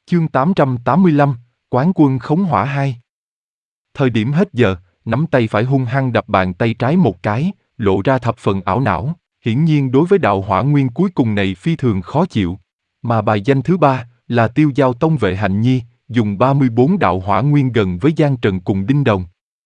Chương 885, Quán quân khống hỏa 2. Thời điểm hết giờ, nắm tay phải hung hăng đập bàn tay trái một cái, lộ ra thập phần ảo não. Hiển nhiên đối với đạo hỏa nguyên cuối cùng này phi thường khó chịu. Mà bài danh thứ ba là Tiêu Giao Tông Vệ Hạnh Nhi, dùng 34 đạo hỏa nguyên gần với Giang Trần cùng Đinh Đồng.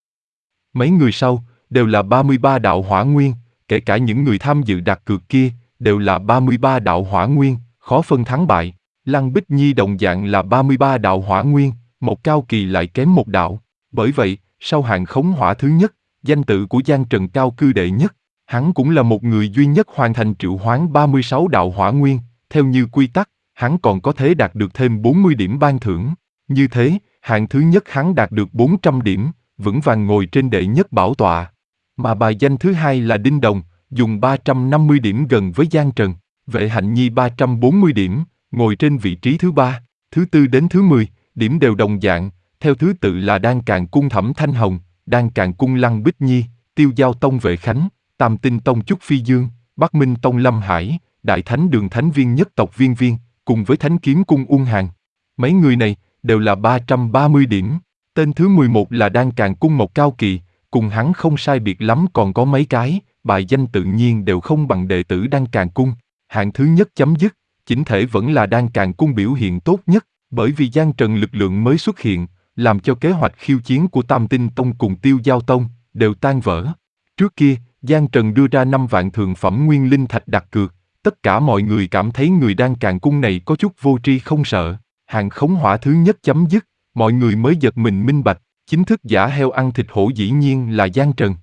Mấy người sau đều là 33 đạo hỏa nguyên, kể cả những người tham dự đặt cược kia đều là 33 đạo hỏa nguyên, khó phân thắng bại. Lăng Bích Nhi đồng dạng là 33 đạo hỏa nguyên, một Cao Kỳ lại kém một đạo. Bởi vậy, sau hạng khống hỏa thứ nhất, danh tự của Giang Trần cao cư đệ nhất. Hắn cũng là một người duy nhất hoàn thành triệu hoán 36 đạo hỏa nguyên, theo như quy tắc, hắn còn có thể đạt được thêm 40 điểm ban thưởng. Như thế, hạng thứ nhất hắn đạt được 400 điểm, vững vàng ngồi trên đệ nhất bảo tọa. Mà bài danh thứ hai là Đinh Đồng, dùng 350 điểm gần với Giang Trần. Vệ Hạnh Nhi 340 điểm, ngồi trên vị trí thứ ba, thứ tư đến thứ 10, điểm đều đồng dạng, theo thứ tự là Đan Càn Cung Thẩm Thanh Hồng, Đan Càn Cung Lăng Bích Nhi, Tiêu Giao Tông Vệ Khánh, Tam Tinh Tông Chúc Phi Dương, Bắc Minh Tông Lâm Hải, Đại Thánh Đường Thánh Viên Nhất Tộc Viên Viên, cùng với Thánh Kiếm Cung Uông Hàn. Mấy người này đều là 330 điểm. Tên thứ 11 là Đan Càn Cung Mộc Cao Kỳ, cùng hắn không sai biệt lắm còn có mấy cái, bài danh tự nhiên đều không bằng đệ tử Đan Càn Cung. Hạng thứ nhất chấm dứt, chỉnh thể vẫn là Đan Càn Cung biểu hiện tốt nhất, bởi vì Giang Trần lực lượng mới xuất hiện, làm cho kế hoạch khiêu chiến của Tam Tinh Tông cùng Tiêu Giao Tông đều tan vỡ. Trước kia, Giang Trần đưa ra 5 vạn thượng phẩm nguyên linh thạch đặt cược, tất cả mọi người cảm thấy người Đan Càn Cung này có chút vô tri không sợ. Hạng khống hỏa thứ nhất chấm dứt, mọi người mới giật mình minh bạch, chính thức giả heo ăn thịt hổ dĩ nhiên là Giang Trần.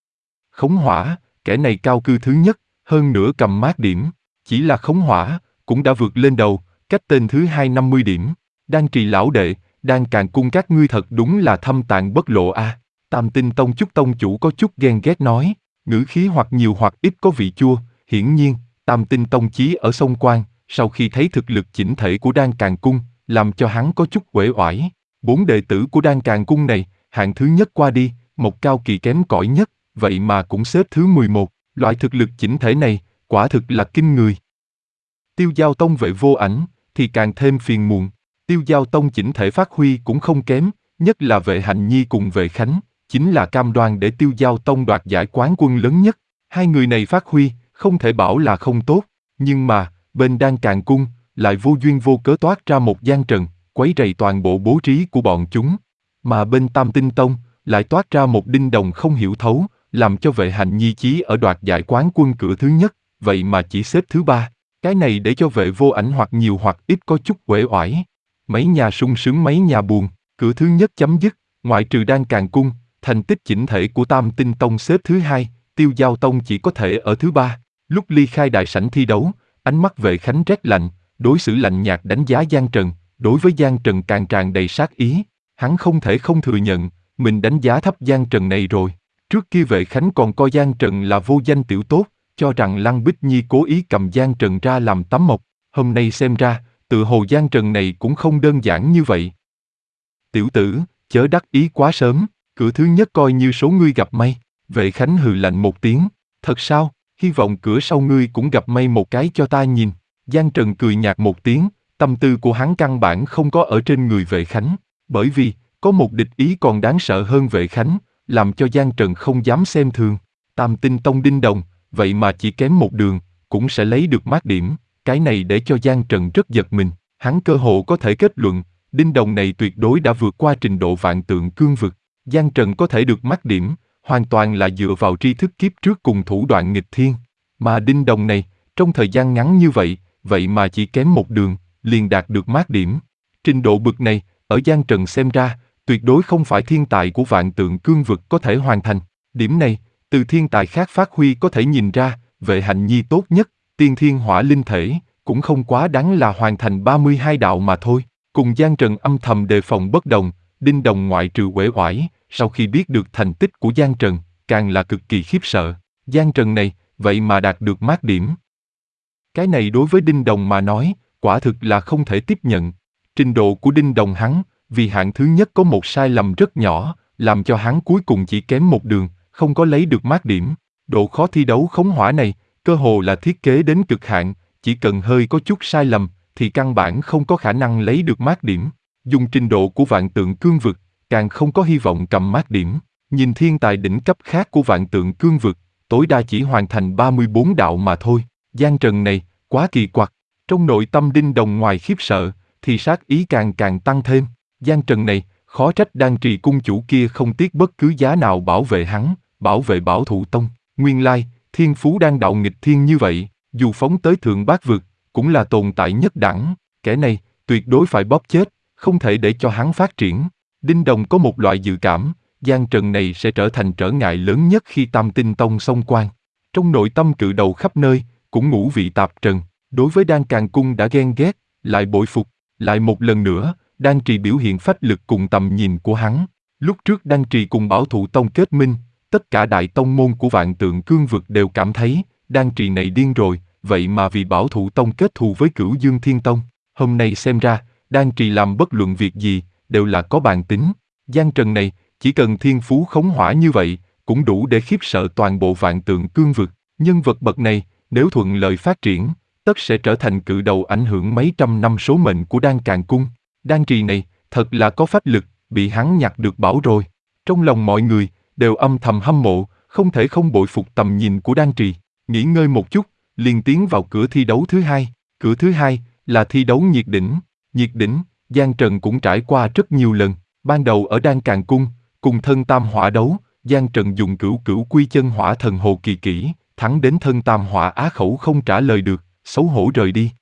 Khống hỏa, kẻ này cao cư thứ nhất, hơn nữa cầm mát điểm, chỉ là khống hỏa, cũng đã vượt lên đầu, cách tên thứ hai 50 điểm. Đan Trì lão đệ, Đan Càn Cung các ngươi thật đúng là thâm tạng bất lộ a. Tam Tinh Tông Chúc Tông chủ có chút ghen ghét nói, ngữ khí hoặc nhiều hoặc ít có vị chua. Hiển nhiên, Tam Tinh Tông chí ở sông Quan, sau khi thấy thực lực chỉnh thể của Đan Càn Cung, làm cho hắn có chút uể oải. 4 đệ tử của Đan Càn Cung này, hạng thứ nhất qua đi, một Cao Kỳ kém cỏi nhất, vậy mà cũng xếp thứ 11. Loại thực lực chỉnh thể này, quả thực là kinh người. Tiêu Giao Tông Vệ Vô Ảnh thì càng thêm phiền muộn. Tiêu Giao Tông chỉnh thể phát huy cũng không kém, nhất là Vệ Hạnh Nhi cùng Vệ Khánh, chính là cam đoan để Tiêu Giao Tông đoạt giải quán quân lớn nhất. Hai người này phát huy, không thể bảo là không tốt, nhưng mà, bên Đan Càn Cung, lại vô duyên vô cớ toát ra một Giang Trần, quấy rầy toàn bộ bố trí của bọn chúng. Mà bên Tam Tinh Tông, lại toát ra một Đinh Đồng không hiểu thấu, làm cho Vệ Hạnh Nhi chí ở đoạt giải quán quân cửa thứ nhất, vậy mà chỉ xếp thứ ba. Cái này để cho Vệ Vô Ảnh hoặc nhiều hoặc ít có chút uể oải. Mấy nhà sung sướng mấy nhà buồn, cửa thứ nhất chấm dứt, ngoại trừ Đan Càn Cung, thành tích chỉnh thể của Tam Tinh Tông xếp thứ hai, Tiêu Giao Tông chỉ có thể ở thứ ba. Lúc ly khai đại sảnh thi đấu, ánh mắt Vệ Khánh rét lạnh, đối xử lạnh nhạt đánh giá Giang Trần, đối với Giang Trần càng tràn đầy sát ý. Hắn không thể không thừa nhận, mình đánh giá thấp Giang Trần này rồi. Trước kia Vệ Khánh còn coi Giang Trần là vô danh tiểu tốt, cho rằng Lăng Bích Nhi cố ý cầm Giang Trần ra làm tấm mộc. Hôm nay xem ra, tự hồ Giang Trần này cũng không đơn giản như vậy. Tiểu tử, chớ đắc ý quá sớm, cửa thứ nhất coi như số ngươi gặp may. Vệ Khánh hừ lạnh một tiếng, thật sao, hy vọng cửa sau ngươi cũng gặp may một cái cho ta nhìn. Giang Trần cười nhạt một tiếng, tâm tư của hắn căn bản không có ở trên người Vệ Khánh, bởi vì, có một địch ý còn đáng sợ hơn Vệ Khánh, làm cho Giang Trần không dám xem thường. Tam Tinh Tông Đinh Đồng, vậy mà chỉ kém một đường, cũng sẽ lấy được mát điểm, cái này để cho Giang Trần rất giật mình. Hắn cơ hồ có thể kết luận, Đinh Đồng này tuyệt đối đã vượt qua trình độ vạn tượng cương vực. Giang Trần có thể được mát điểm, hoàn toàn là dựa vào tri thức kiếp trước cùng thủ đoạn nghịch thiên. Mà Đinh Đồng này, trong thời gian ngắn như vậy mà chỉ kém một đường, liền đạt được mát điểm. Trình độ bực này, ở Giang Trần xem ra, tuyệt đối không phải thiên tài của vạn tượng cương vực có thể hoàn thành. Điểm này, từ thiên tài khác phát huy có thể nhìn ra, Vệ Hạnh Nhi tốt nhất, tiên thiên hỏa linh thể, cũng không quá đáng là hoàn thành 32 đạo mà thôi. Cùng Giang Trần âm thầm đề phòng bất đồng, Đinh Đồng ngoại trừ uể oải, sau khi biết được thành tích của Giang Trần, càng là cực kỳ khiếp sợ. Giang Trần này, vậy mà đạt được mát điểm. Cái này đối với Đinh Đồng mà nói, quả thực là không thể tiếp nhận. Trình độ của Đinh Đồng hắn, vì hạng thứ nhất có một sai lầm rất nhỏ, làm cho hắn cuối cùng chỉ kém một đường, không có lấy được mát điểm. Độ khó thi đấu khống hỏa này, cơ hồ là thiết kế đến cực hạn, chỉ cần hơi có chút sai lầm, thì căn bản không có khả năng lấy được mát điểm. Dùng trình độ của Vạn Tượng Cương Vực, càng không có hy vọng cầm mát điểm. Nhìn thiên tài đỉnh cấp khác của Vạn Tượng Cương Vực, tối đa chỉ hoàn thành 34 đạo mà thôi. Giang trần này, quá kỳ quặc. Trong nội tâm Đinh Đồng ngoài khiếp sợ, thì sát ý càng càng tăng thêm. Giang trần này, khó trách Đan Trì cung chủ kia không tiếc bất cứ giá nào bảo vệ hắn, bảo vệ Bảo Thụ Tông. Nguyên lai, thiên phú đang đạo nghịch thiên như vậy, dù phóng tới thượng bát vực, cũng là tồn tại nhất đẳng. Kẻ này, tuyệt đối phải bóp chết, không thể để cho hắn phát triển. Đinh Đồng có một loại dự cảm, Giang trần này sẽ trở thành trở ngại lớn nhất khi Tam Tinh Tông xông quan. Trong nội tâm cự đầu khắp nơi, cũng ngũ vị tạp trần, đối với Đan Càn Cung đã ghen ghét, lại bội phục, lại một lần nữa, Đan Trì biểu hiện phách lực cùng tầm nhìn của hắn. Lúc trước Đan Trì cùng Bảo Thụ Tông kết minh, tất cả đại tông môn của Vạn Tượng Cương Vực đều cảm thấy, Đan Trì này điên rồi, vậy mà vì Bảo Thụ Tông kết thù với Cửu Dương Thiên Tông. Hôm nay xem ra, Đan Trì làm bất luận việc gì, đều là có bàn tính. Giang trần này, chỉ cần thiên phú khống hỏa như vậy, cũng đủ để khiếp sợ toàn bộ Vạn Tượng Cương Vực. Nhân vật bậc này, nếu thuận lợi phát triển, tất sẽ trở thành cự đầu ảnh hưởng mấy trăm năm số mệnh của Đan Càn Cung. Đan Trì này, thật là có phách lực, bị hắn nhặt được bảo rồi. Trong lòng mọi người, đều âm thầm hâm mộ, không thể không bội phục tầm nhìn của Đan Trì. Nghỉ ngơi một chút, liền tiến vào cửa thi đấu thứ hai. Cửa thứ hai, là thi đấu nhiệt đỉnh. Nhiệt đỉnh, Giang Trần cũng trải qua rất nhiều lần. Ban đầu ở Đan Càn Cung, cùng thân tam hỏa đấu, Giang Trần dùng cửu cửu quy chân hỏa thần hồ kỳ kỹ, thắng đến thân tam hỏa á khẩu không trả lời được, xấu hổ rời đi.